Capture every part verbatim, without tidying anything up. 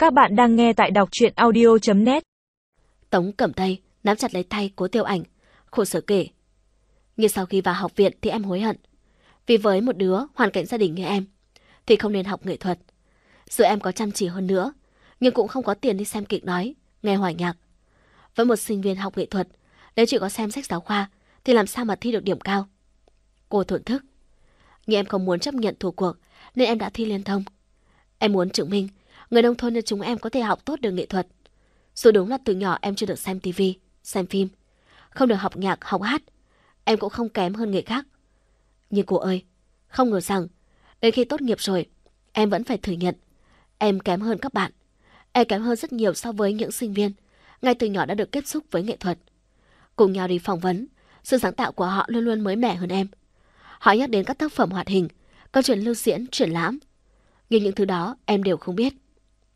Các bạn đang nghe tại đọc truyện audio chấm net. Tống Cẩm Tây nắm chặt lấy tay Cố Tiêu Ảnh, khổ sở kể. Nhưng sau khi vào học viện thì em hối hận. Vì với một đứa hoàn cảnh gia đình như em thì không nên học nghệ thuật. Dù em có chăm chỉ hơn nữa, nhưng cũng không có tiền đi xem kịch nói, nghe hòa nhạc. Với một sinh viên học nghệ thuật, nếu chỉ có xem sách giáo khoa thì làm sao mà thi được điểm cao. Cô thổn thức. Nhưng em không muốn chấp nhận thua cuộc nên em đã thi liên thông. Em muốn chứng minh người nông thôn như chúng em có thể học tốt được nghệ thuật. Dù đúng là từ nhỏ em chưa được xem tivi, xem phim, không được học nhạc, học hát, em cũng không kém hơn người khác. Nhưng cô ơi, không ngờ rằng đến khi tốt nghiệp rồi, em vẫn phải thừa nhận em kém hơn các bạn. Em kém hơn rất nhiều so với những sinh viên ngay từ nhỏ đã được tiếp xúc với nghệ thuật. Cùng nhau đi phỏng vấn, sự sáng tạo của họ luôn luôn mới mẻ hơn em. Họ nhắc đến các tác phẩm hoạt hình, câu chuyện lưu diễn, triển lãm. Nhưng những thứ đó em đều không biết.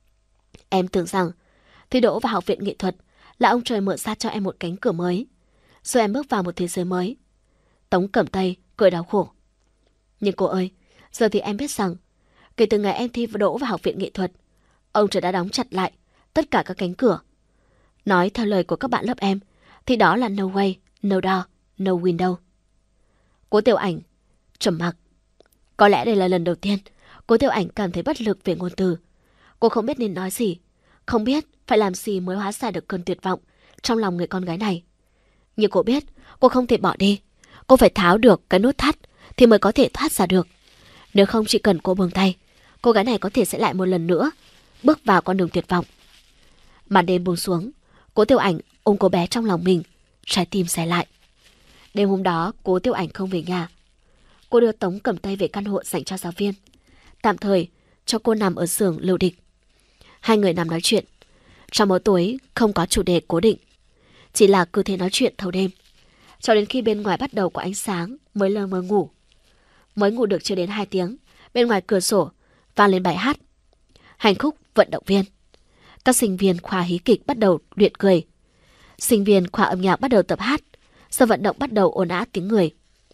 Em tưởng rằng thi đỗ vào học viện nghệ thuật là ông trời mở ra cho em một cánh cửa mới, rồi em bước vào một thế giới mới. Tống Cẩm Tây cười đau khổ. Nhưng cô ơi, giờ thì em biết rằng kể từ ngày em thi đỗ vào học viện nghệ thuật, ông trời đã đóng chặt lại tất cả các cánh cửa. Nói theo lời của các bạn lớp em thì đó là no way, no door, no window. Cố Tiểu Ảnh trầm mặc. Có lẽ đây là lần đầu tiên Cố Tiểu Ảnh cảm thấy bất lực về ngôn từ. Cô không biết nên nói gì, không biết phải làm gì mới hóa giải được cơn tuyệt vọng trong lòng người con gái này. Nhưng cô biết cô không thể bỏ đi. Cô phải tháo được cái nút thắt thì mới có thể thoát ra được. Nếu không chỉ cần cô buông tay, cô gái này có thể sẽ lại một lần nữa bước vào con đường tuyệt vọng. Màn đêm buông xuống, Cố Tiểu Ảnh ôm cô bé trong lòng mình, trái tim xé lại. Đêm hôm đó Cố Tiểu Ảnh không về nhà. Cô đưa Tống Cẩm Tây về căn hộ dành cho giáo viên, tạm thời cho cô nằm ở giường Lưu Địch. Hai người nằm nói chuyện. Trong bóng tối không có chủ đề cố định, chỉ là cứ thế nói chuyện thâu đêm, cho đến khi bên ngoài bắt đầu có ánh sáng mới lơ mơ ngủ. Mới ngủ được chưa đến hai tiếng, bên ngoài cửa sổ vang lên bài hát Hành khúc vận động viên. Các sinh viên khoa hí kịch bắt đầu luyện cười. Sinh viên khoa âm nhạc bắt đầu tập hát. Sân vận động bắt đầu ồn ào tiếng người.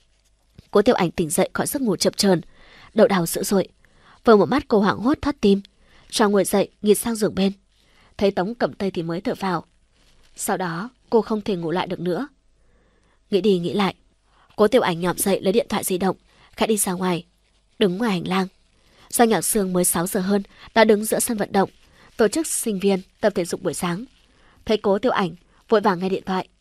Cố Tiểu Ảnh tỉnh dậy khỏi giấc ngủ chập chờn, đầu đau dữ dội. Vừa một mắt cô hoảng hốt thoát tim, cho ngồi dậy nghịch sang giường bên. Thấy Tống Cẩm Tây thì mới thở vào. Sau đó cô không thể ngủ lại được nữa. Nghĩ đi nghĩ lại, Cố Tiểu Ảnh nhòm dậy lấy điện thoại di động, khẽ đi ra ngoài. Đứng ngoài hành lang, Giang Nhạc Sương mới sáu giờ hơn đã đứng giữa sân vận động tổ chức sinh viên tập thể dục buổi sáng. Thấy Cố Tiểu Ảnh vội vàng nghe điện thoại.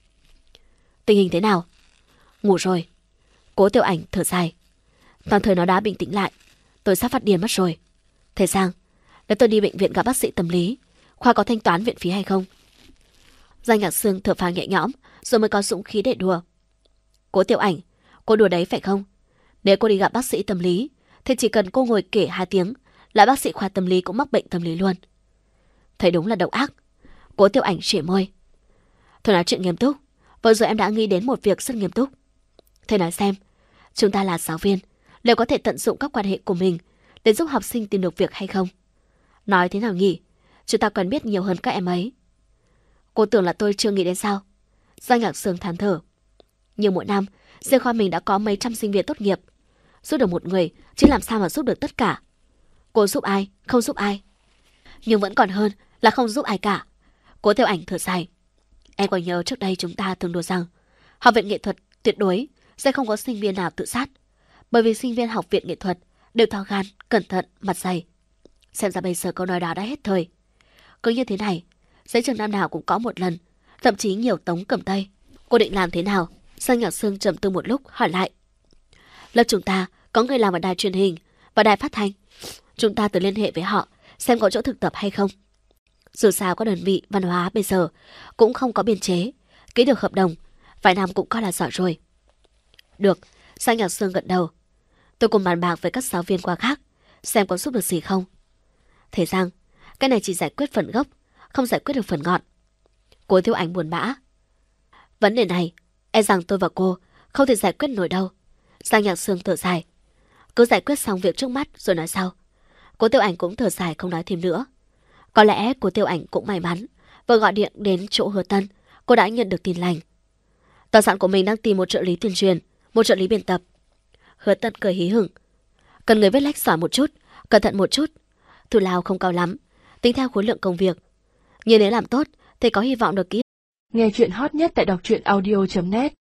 Tình hình thế nào? Ngủ rồi. Cố Tiểu Ảnh thở dài. Toàn thời nó đã bình tĩnh lại, tôi sắp phát điên mất rồi. Thầy Giang, nếu tôi đi bệnh viện gặp bác sĩ tâm lý, khoa có thanh toán viện phí hay không? Giang Nhạc Sương thở phào nhẹ nhõm rồi mới có dũng khí để đùa. Cố Tiểu Ảnh, cô đùa đấy phải không? Nếu cô đi gặp bác sĩ tâm lý thì chỉ cần cô ngồi kể hai tiếng là bác sĩ khoa tâm lý cũng mắc bệnh tâm lý luôn. Thấy đúng là độc ác. Cố Tiểu Ảnh chỉa môi. Thôi nói chuyện nghiêm túc. Vừa rồi em đã nghĩ đến một việc rất nghiêm túc. Thầy nói xem, chúng ta là giáo viên, liệu có thể tận dụng các quan hệ của mình để giúp học sinh tìm được việc hay không? Nói thế nào nhỉ? Chúng ta cần biết nhiều hơn các em ấy. Cô tưởng là tôi chưa nghĩ đến sao? Giang Nhạc Sương than thở. Nhưng mỗi năm, riêng khoa mình đã có mấy trăm sinh viên tốt nghiệp. Giúp được một người, chứ làm sao mà giúp được tất cả? Cô giúp ai, không giúp ai. Nhưng vẫn còn hơn là không giúp ai cả. Cố Tiểu Ảnh thở dài. Em còn nhớ trước đây chúng ta thường đùa rằng học viện nghệ thuật tuyệt đối sẽ không có sinh viên nào tự sát, bởi vì sinh viên học viện nghệ thuật đều to gan, cẩn thận, mặt dày. Xem ra bây giờ câu nói đó đã hết thời. Cứ như thế này, giấy trường năm nào cũng có một lần, thậm chí nhiều Tống Cẩm Tây. Cô định làm thế nào? Giang Nhạc Sương trầm tư một lúc hỏi lại. Lớp chúng ta có người làm ở đài truyền hình và đài phát thanh. Chúng ta tự liên hệ với họ xem có chỗ thực tập hay không. Dù sao các đơn vị văn hóa bây giờ cũng không có biên chế, ký được hợp đồng, vài năm cũng coi là giỏi rồi. Được, Giang Nhạc Sương gật đầu. Tôi cùng bàn bạc với các giáo viên khoa khác, xem có giúp được gì không. Thầy Giang, cái này chỉ giải quyết phần gốc, không giải quyết được phần ngọn. Cố Tiểu Ảnh buồn bã. Vấn đề này, e rằng tôi và cô không thể giải quyết nổi đâu. Giang Nhạc Sương thở dài. Cứ giải quyết xong việc trước mắt rồi nói sau. Cố Tiểu Ảnh cũng thở dài không nói thêm nữa. Có lẽ Cố Tiểu Ảnh cũng may mắn, vừa gọi điện đến chỗ Hứa Tân, cô đã nhận được tin lành. Tòa soạn của mình đang tìm một trợ lý tuyên truyền, một trợ lý biên tập. Hứa Tân cười hí hửng. Cần người viết lách giỏi một chút, cẩn thận một chút. Thù lao không cao lắm, tính theo khối lượng công việc. Nhưng nếu làm tốt thì có hy vọng được ký. Nghe chuyện hot nhất tại đọc truyện audio chấm net